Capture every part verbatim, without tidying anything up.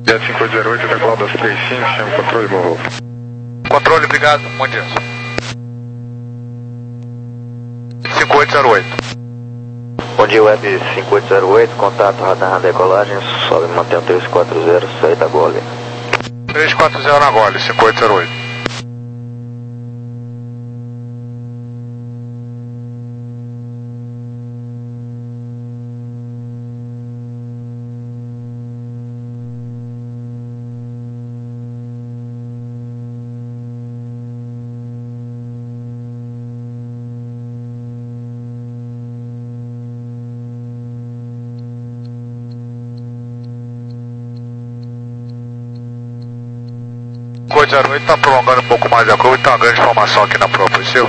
Jet cinco oito zero oito, decolar dois três cinco, chama controle, bom voo. Controle, obrigado, bom dia. cinco oito zero oito. Bom dia, Web cinco oito zero oito, contato, radar na decolagem, sobe, mantém o três quatro zero, saída Gole. três quatro zero na Gole, cinco oito zero oito. cinco oito zero oito está prolongando um pouco mais a curva e está uma grande formação aqui na prova, possível?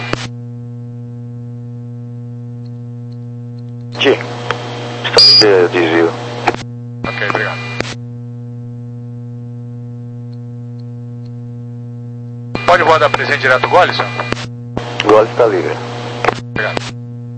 Sim. Está de desvio. Ok, obrigado. Pode voar da presente direto Gole, senhor? Gole está livre. Obrigado.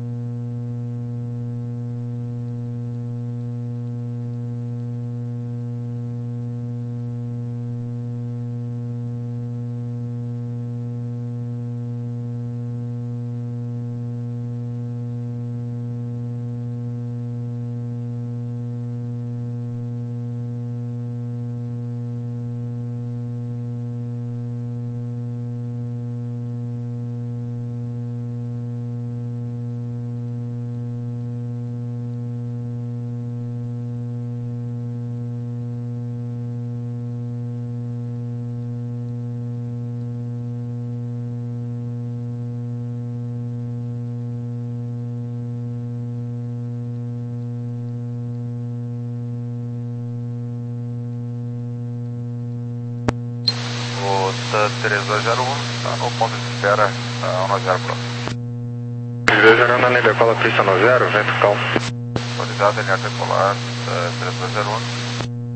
três dois zero um, está no ponto de espera, uh, um zero próximo. três dois zero um na linha decola, pista no zero, vento calmo. Autorizado, linha decolar, uh, três dois zero um.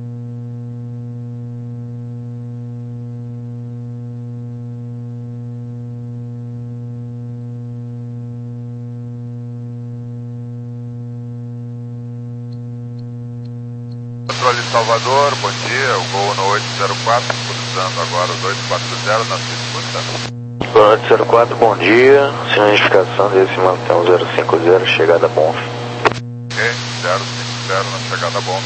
Controle Salvador, bom dia, o Gol no oito zero quatro, cruzando agora os oito quatro zero na sua escuta. oito zero quatro, bom dia, sinalização desse mantém zero cinco zero, chegada bom. Ok, zero cinco zero na chegada bom.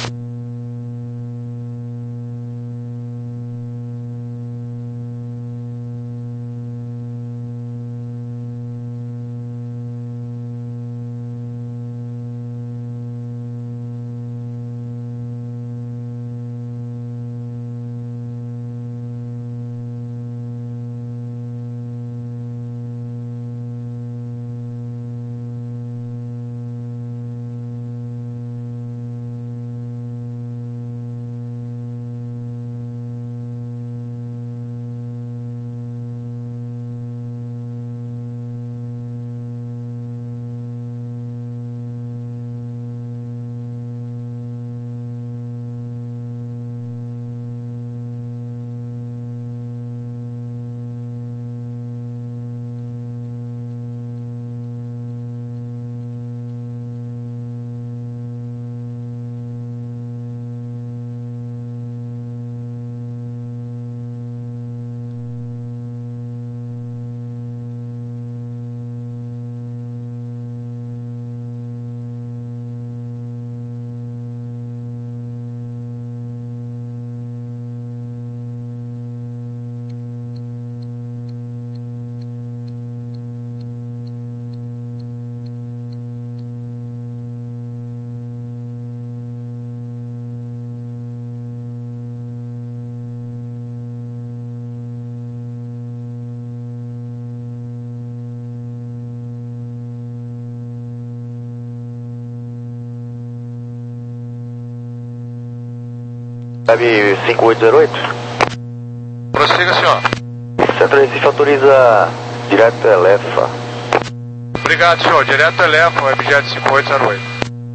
Web cinco oito zero oito? Prossiga, senhor. Centro Recife autoriza direto Elefa. Obrigado, senhor. Direto Elefa, Webjet cinco oito zero oito.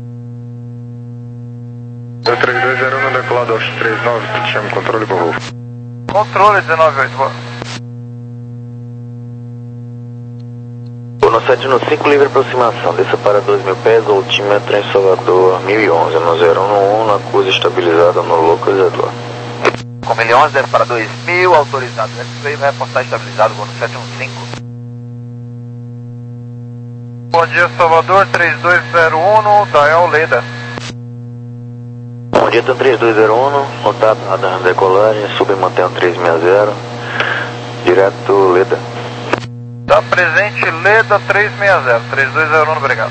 três dois zero um no decolado aos três nove, te chama controle, bom voo. Controle dezenove oito, boa. No sete no cinco, livre aproximação, desça para dois mil pés, altímetro em Salvador, mil e onze, no zero um um, na curva estabilizada no localizador. Com mil e onze, desce para dois mil, autorizado, X-Ray vai reportar estabilizado, voo no sete um cinco. Bom dia, Salvador, três dois zero um, Dael Leda. Bom dia, três dois zero um, contato, radar decolagem, sub e mantém três seis zero, direto Leda. Tá presente, Leda três seis zero, três dois zero um, obrigado.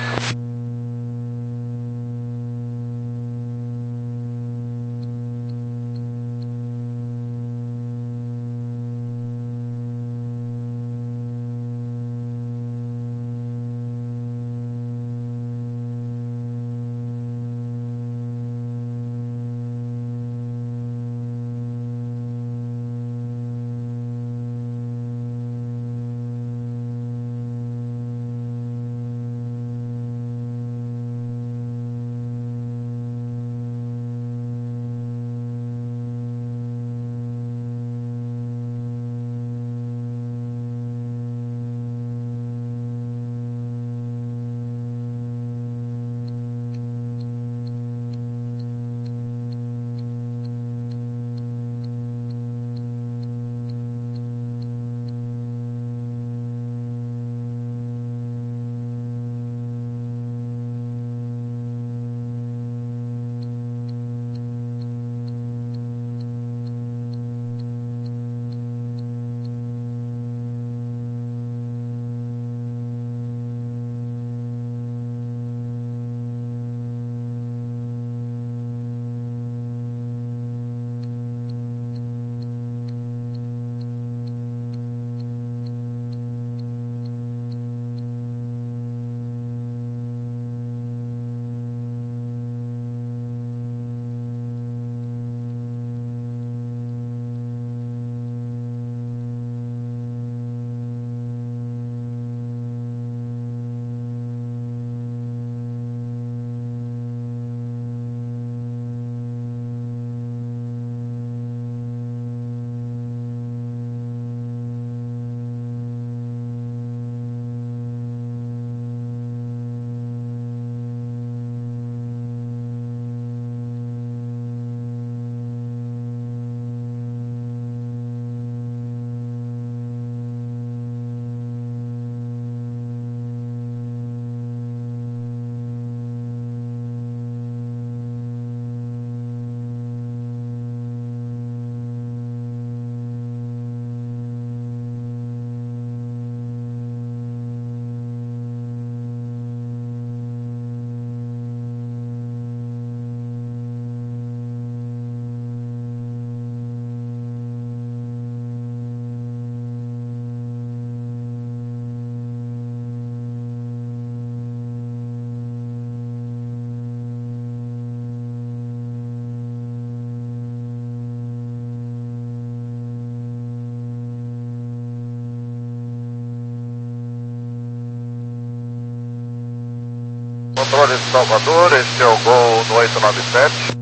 Controle de Salvador, este é o Gol no oito nove sete.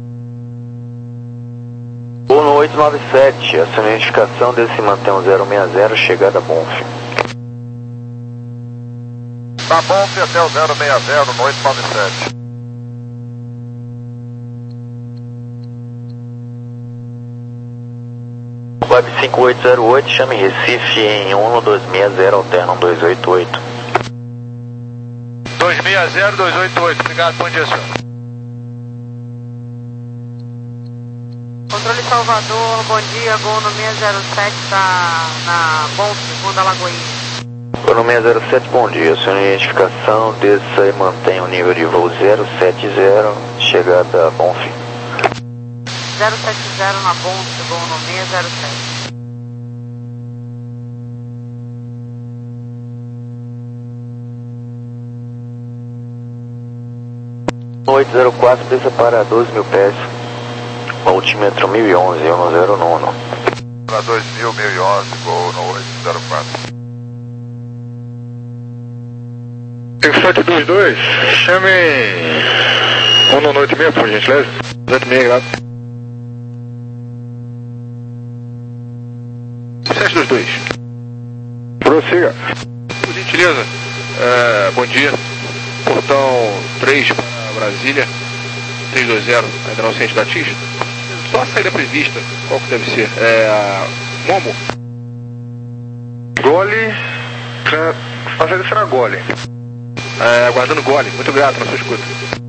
Gol no oito nove sete, essa identificação desse mantém um zero seis zero, chegada a Bonf. Da Bonf até o zero seis zero no oito nove sete. Web cinco oito zero oito, chame Recife em um dois seis zero, alterna um dois oito oito. dois seis zero, dois oito oito, obrigado, bom dia, senhor. Controle Salvador, bom dia, Gol no seis zero sete, tá na Bonf, Segunda Lagoinha. Gol no seis zero sete, bom dia, sua identificação, desça e mantenha o nível de voo zero sete zero, chegada a Bonf. zero sete zero na Bonf, Gol no seis zero sete. oito zero quatro, desça para doze mil pés, altímetro mil e onze, um zero nove. Para dois mil, mil e onze, Gol no oito zero quatro. sete dois dois, chame um no oito seis, por gentileza. oito seis, grato. sete dois dois. Prossiga. Por gentileza. É, bom dia. Portão três para Brasília. três dois zero, ainda não ciente da T I S. Só a saída prevista. Qual que deve ser? É a Momo? Gole. A saída será Gole. É, aguardando Gole. Muito grato na sua escuta.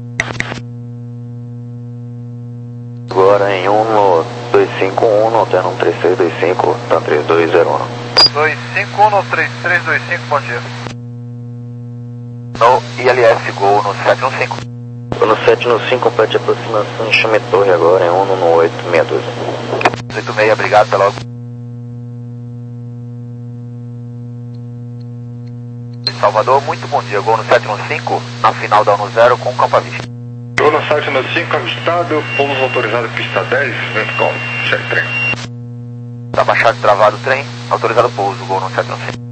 Agora em um no dois cinco um, no alterno um três seis dois cinco, tá três dois zero um. dois cinco um no três três dois cinco, bom dia. No I L S, Gol no sete um cinco. No sete no cinco, complete aproximação, chame torre agora em um no oito seis dois. oito seis, obrigado, até logo. Salvador, muito bom dia, Gol no sete um cinco, na final da um zero com campo à vista. Gol no sete no cinco, avistado, pouso autorizado pista dez, vento com, cheque trem. Tá baixado e travado o trem, autorizado pouso, Gol no sete um cinco.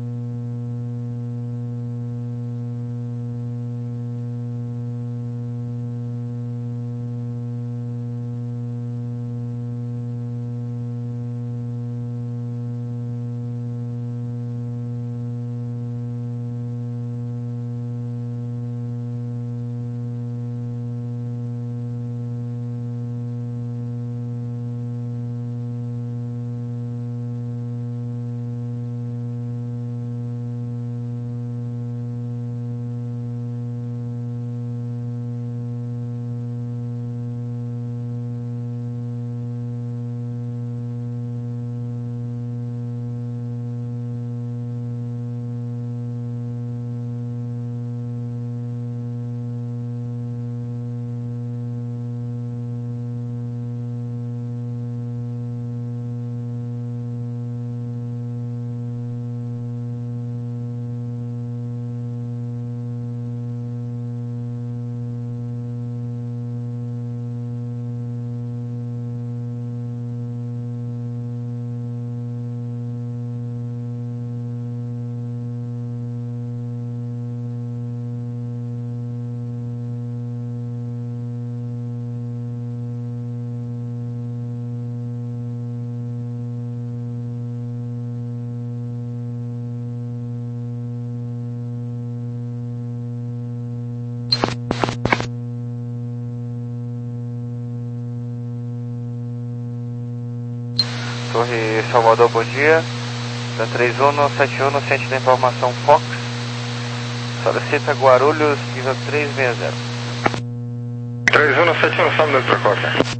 Torre Salvador, bom dia. Da três um no sete um no centro de informação Fox. Solicita Guarulhos, nível três seis zero. três um no sete um, só um minuto para corte.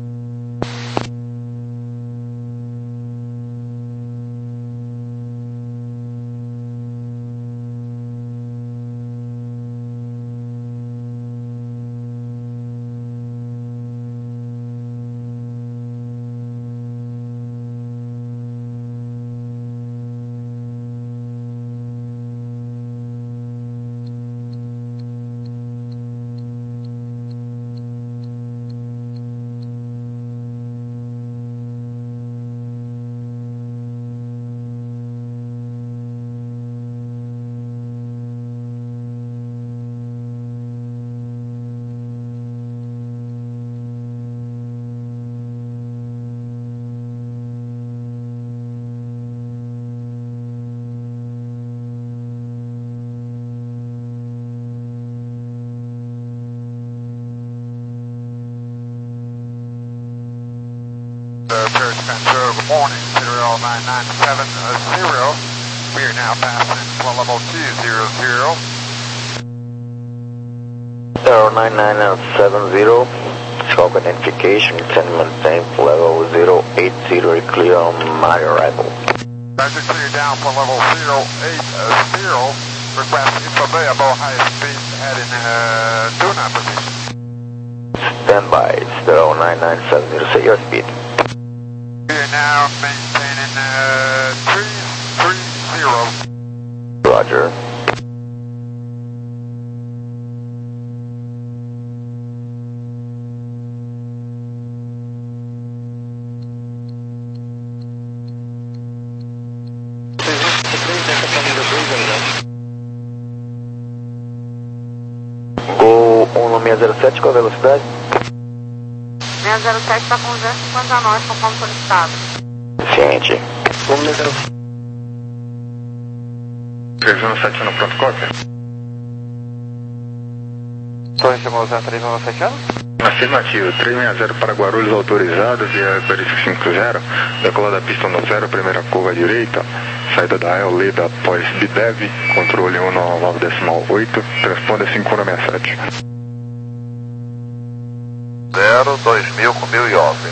Uh, Paris Spencer, good morning, serial nine nine seven zero. We are now passing floor level two zero zero. zero nine nine seven zero, scope identification, ten maintain level zero eight zero, clear on my arrival. Roger, clear down for level zero eight zero. Request info available, high speed heading uh, tune-up position. Stand by, zero nine nine seven zero, set your speed. We are now maintaining uh, three three zero. Roger. Gol um no seis zero sete, qual a velocidade? seis zero sete está com duzentos e cinquenta nós, conforme solicitado. Ciente. três um sete no pronto, cópia. Torre Simulação três um sete um? Afirmativo, trezentos e sessenta para Guarulhos autorizado, via Aquarius cinquenta, decola da pista no zero, primeira curva à direita, saída da El Leda após B D E V, controle um nove nove decimal oito, transponda cinco um seis sete. zero dois mil com mil e onze.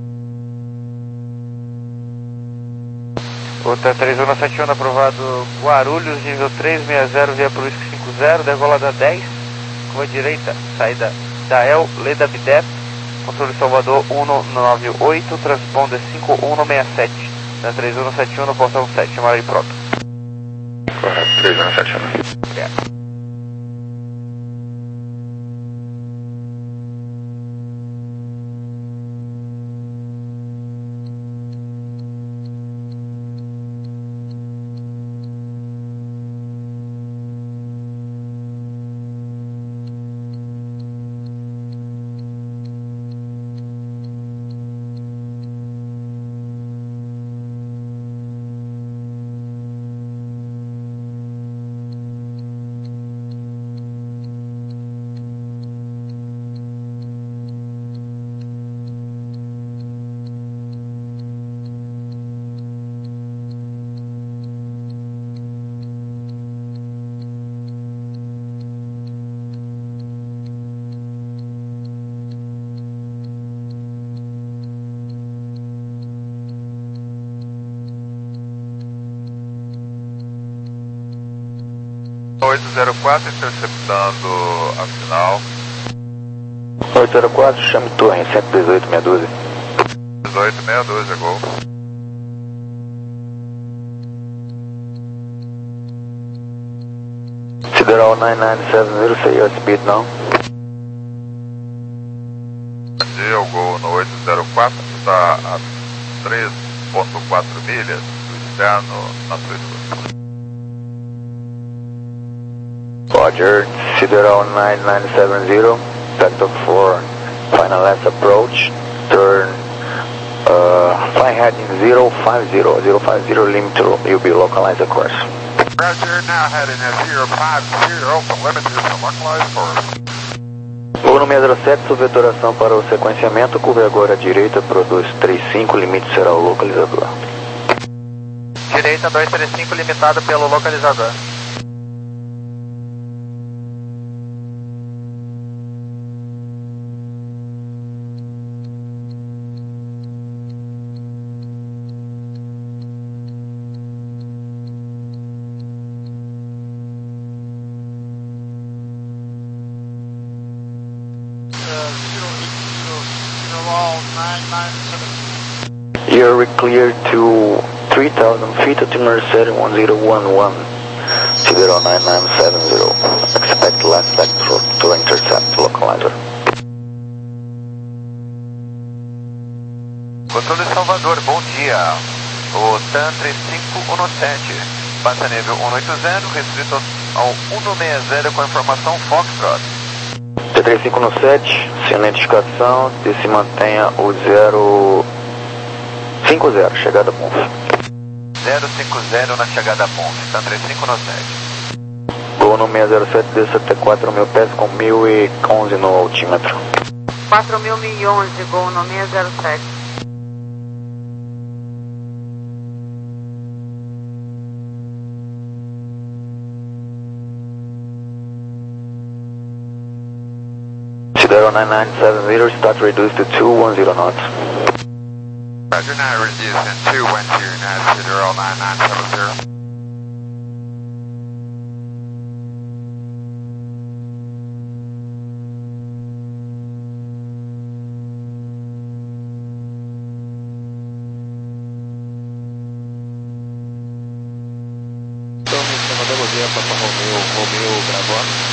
Outra três um sete um aprovado, Guarulhos, nível três seis zero, via Brusque cinquenta, decola da dez, curva à direita, saída da El Leda B D E V, controle Salvador um nove oito, transponder cinco um seis sete, na três um sete um no portão sete, Maria pronto. Correto, três um sete um. Obrigado. oito zero quatro interceptando a final. oito zero quatro, chame torre, cento e dezoito, meia dúzia. dezoito, meia dúzia, gol. Sideral nove nove sete zero, say your speed now. Dia, o gol no oito zero quatro está a três ponto quatro milhas do externo na Suíça. Roger, Sideral nove nove sete zero, vector for final last approach, turn, uh, fly heading zero five zero, zero five zero, limit to, you'll be localized of course. Roger, now heading at zero five zero, for limited to localized course. Voo no seis zero sete, subvetoração para o sequenciamento, curva agora à direita, produz trinta e cinco, limite será o localizador. Direita dois três cinco, limitado pelo localizador. You're clear to three thousand feet, altimeter setting one zero one one, Sideral nine nine seven zero. Expect last vector to intercept localizer. Controle Salvador, bom dia. O TAM três cinco um sete, passa nível cento e oitenta, restrito ao cento e sessenta com informação Foxtrot. T três cinco um sete, sem identificação, e se mantenha o zero cinco zero, chegada a Ponf. zero cinco zero na chegada a Ponf, TAM três cinco um sete. Voo no seis zero sete, desça até quatro mil pés com mil e onze no altímetro. quatro mil e onze, gol no seis zero sete. Sideral nine nine seven zero, start reduced to two one zero knots. Roger, now reducing two one zero knots, Sideral nine nine seven zero. Então, mandamos ver para Romeu, Romeu gravando.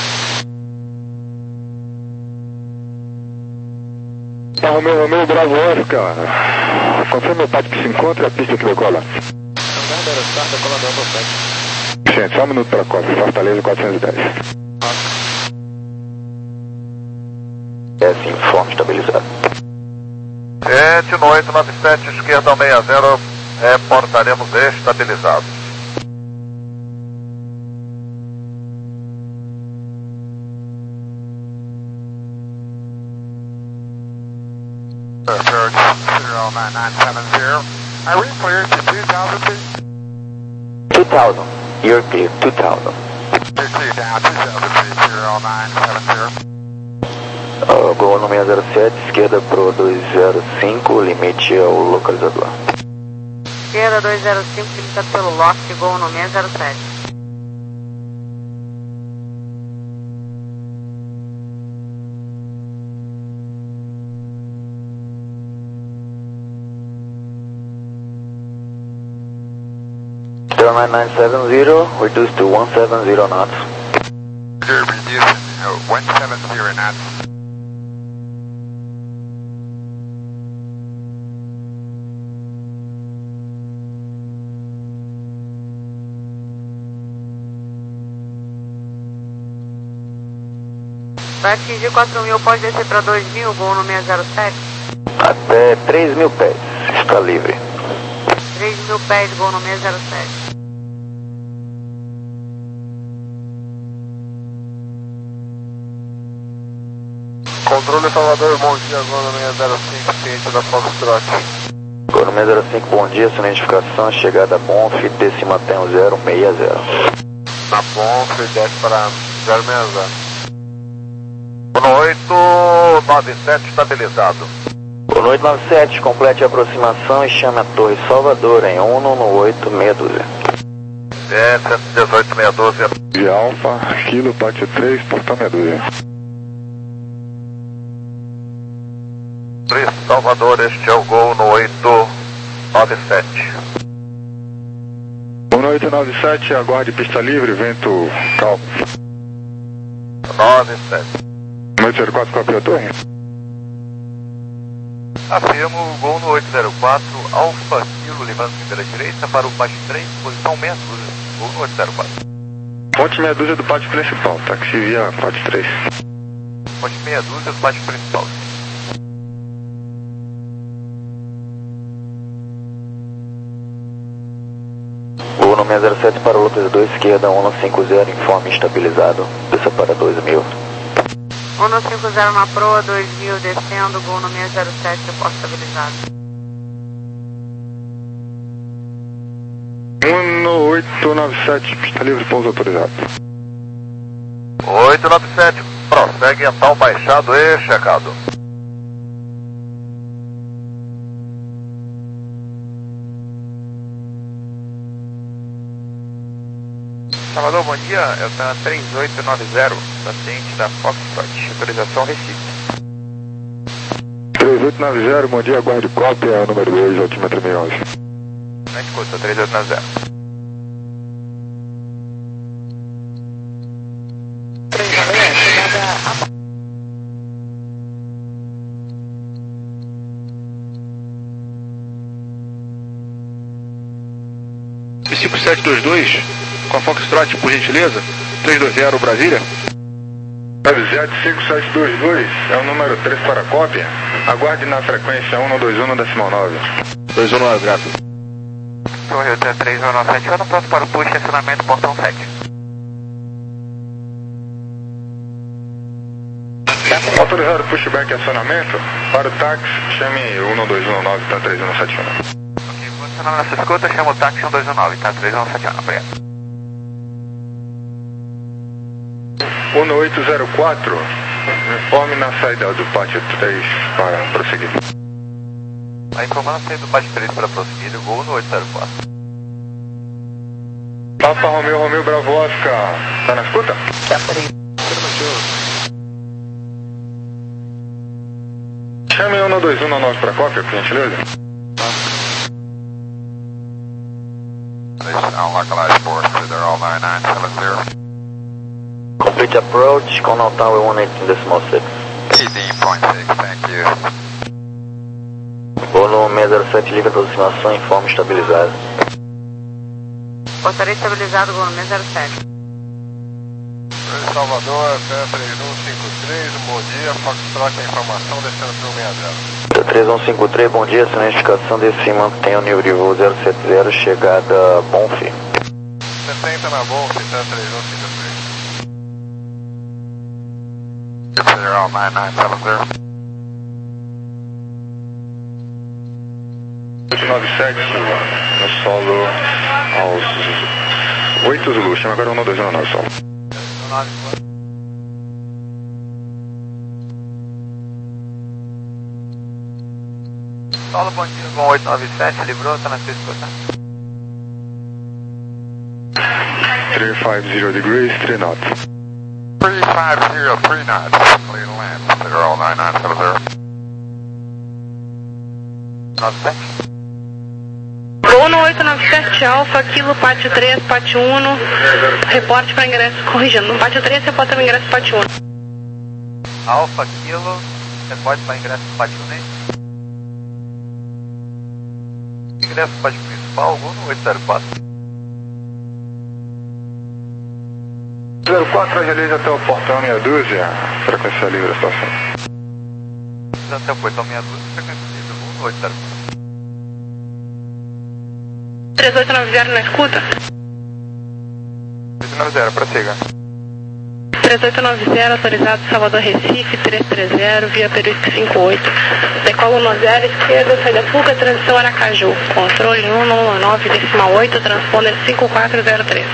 Tá, Romeu, Romeu, Bravo Oscar. Confirma o Pat que se encontra a pista que decola. Hangar Aerostar, decolador no sete. Gente, só um minuto para Costa, Fortaleza quatrocentos e dez. S informe estabilizado. sete oito nove sete, esquerda ao sessenta, reportaremos estabilizados. nine nine seven zero. Are we clear to two thousand feet? two thousand. You're clear, two thousand. You're clear down two thousand feet, zero nine seven zero. Uh, Gol no seis zero sete, esquerda pro dois zero cinco, limite ao localizador. Esquerda dois zero cinco, limitado pelo loft, Gol no seis zero sete. nine nine seven zero, reduced to one seven zero knots. You're reducing uh, one seven zero knots. Vai atingir quatro mil, pode descer para dois mil, Gol no seis zero sete. Até três mil pés, está livre. três mil pés, Gol no seis zero sete. Controle Salvador, bom dia, Gol no seis zero cinco, ciente da Foxtrot. Gol no seis zero cinco, bom dia, sua identificação, chegada a Bonf, desce mantém o zero seis zero. Na Bonf, desce para zero seis zero. Boa noite, nove sete estabilizado. Boa noite, nove sete, complete a aproximação e chame a Torre Salvador em um no oito meia dúzia. É, cento e dezoito, meia dúzia. De Alfa, Kilo, Pátio três, portão meia dúzia. três Salvador, este é o Gol no oito nove sete. Boa noite, nove sete, aguarde pista livre, vento calmo. nove sete. oito zero quatro, copia a torre. Afirmo o Gol no oito zero quatro, Alfa Kilo, levando pela direita para o Pátio três, posição meia dúzia. Gol no oito zero quatro. Ponte meia dúzia do pátio principal, táxi via Pátio três. Ponte meia dúzia do Pátio principal. Gol no seis zero sete para o localizador, esquerda um cinco zero, informe estabilizado, desça para dois mil. um cinco zero na proa, dois mil descendo, Gol no seis zero sete, reporte estabilizado. um no oito nove sete, pista livre, pouso autorizado. oito nove sete, prossegue a tal baixado e checado. Salvador, bom dia, é o TAN três oito nove zero, paciente da Foxtrot, autorização Recife. três oito nove zero, bom dia, aguarde cópia, número dois, altímetro seis onze. Não escuta, três oito nove zero. cinco sete dois dois, com a Foxtrot, por gentileza, três dois zero Brasília. nove sete cinco sete dois dois, é o número três para a cópia. Aguarde na frequência um dois um decimal nove. dois um nove, graças. Torre Hotel três um nove sete, ano pronto para o push, estacionamento portão sete. Autorizado pushback e acionamento. Para o táxi, chame um dois um nove, tá três um sete um. Ok, vou acionar nessa escuta, chama o táxi um dois um nove, tá três um sete um, obrigado. um oito zero quatro, informe na saída do pátio três para prosseguir. A informando a saída do Pátio três para prosseguir, Gol no oito zero quatro. Papa Romeu, Romeu, Bravo Oscar, tá na escuta? Chame um dois um nove para cópia, por gentileza. Unlocalized force, they're all nine nine seven zero. Complete approach, Conal Tower one eighteen decimal six. eighteen point six, thank you. Gol no seis zero sete, livre aproximação, informe estabilizado. Portaria estabilizado, Gol no seis zero sete. Salvador, TAN três um cinco três, bom dia, Foxtrot, a informação descendo para o seis zero. três um cinco três, bom dia, sua identificação desse mantém o nível de voo zero sete zero, chegada Bonf. setenta na Bonf, TAN três um cinco três. Clear all nine nine seven zero. nove sete, no solo aos oito Zulu, chama agora um dois um nove solo. Solo, bom dia, com oito nove sete, livrou, tá na sua disposição. three five zero degrees, three knots. three five zero, three knots, clear to land, zero nine nine seven zero. nove sete. Gol no oito nove sete, Alfa, Kilo, Pátio três, Pátio um, reporte para ingresso, corrigindo, no Pátio três, reporte para ingresso, Pátio um. Alfa, Kilo, reporte para ingresso, Pátio um. Ingresso, Pátio principal, gol no oito zero quatro. zero quatro, agilize até o portão meia dúzia, frequência livre a estação. Até o portão meia dúzia, frequência livre, gol no oito zero quatro. três oito nove zero na escuta? oito nove zero, prossiga. três oito nove zero, autorizado Salvador Recife, três três zero, via Peruísque cinco oito. Decola no zero, esquerda, saída Puca, transição Aracaju. Controle um um nove, decimal oito, transponder cinco quatro zero três.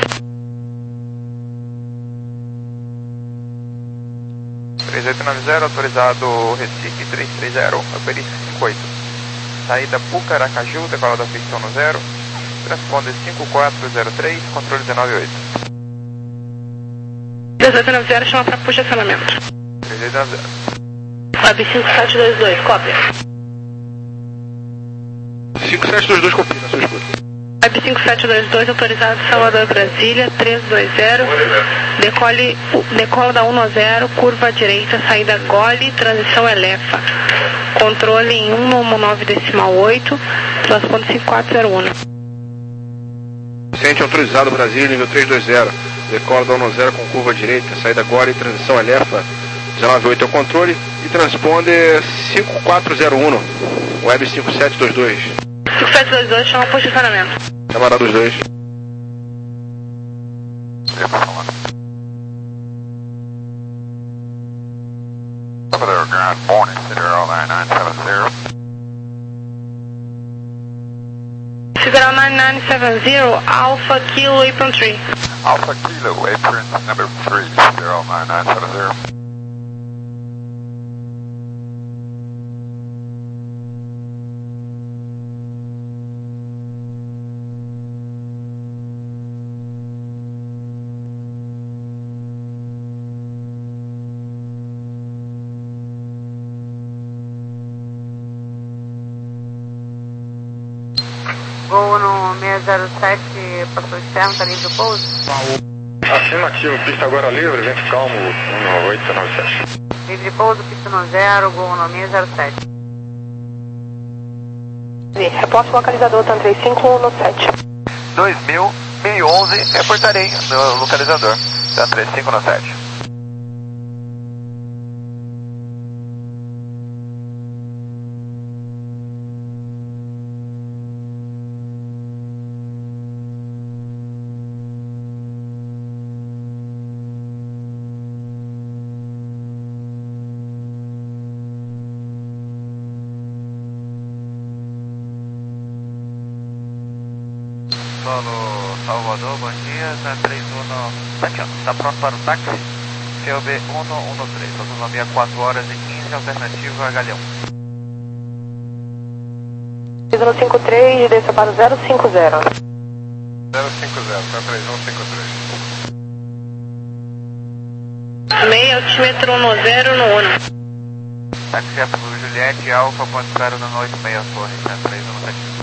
três oito nove zero, autorizado Recife, três três zero, Peruísque cinco oito. Saída Puca, Aracaju, decola da pista no zero. Transponder cinco quatro zero três, controle dezenove oito. três oito nove zero, chama para posicionamento. três oito nove zero. Web cinco sete dois dois, cópia. cinco sete dois dois, copia na sua escuta. Web cinco sete dois dois, autorizado Salvador Brasília, três dois zero. Decole, decola da um a zero, curva à direita, saída Gole, transição Elefa. Controle em um nove decimal oito, transponder cinco quatro zero um. Ciente autorizado Brasília, nível três dois zero. Decola da um a zero com curva direita, saída agora e transição Elefa. dezenove oito é o controle e transponder cinco quatro zero um. Web cinco sete dois dois. cinco sete dois dois, chama posicionamento. Camarada dos dois. Over there, Grand Morning, zero nine nine seven zero. zero nine nine seven zero, Alpha Kilo Apron tree. Alpha Kilo, apron number three, zero nine nine seven zero. Voo no seis zero sete, passou externo, tá livre do pouso? Afirmativo, pista agora livre, vento calmo, um oito nove sete. Livre de pouso, pista no zero, gol no seis zero sete. Reporte localizador, T A N três cinco um no sete. dois mil, mil e onze, reportarei no localizador, T A N três cinco no sete. Solo Salvador, bom dia, T A N três um no... Está pronto para o táxi? C O B um um três, autonomia quatro horas e quinze, alternativa Galeão. zero cinco três, desça para o zero cinco zero. zero cinco zero, T A N três um cinco três. Meio altímetro no zero no um. Táxi é para o Juliette Alfa, ponto zero no oito seis, torre, T A N três um no sete.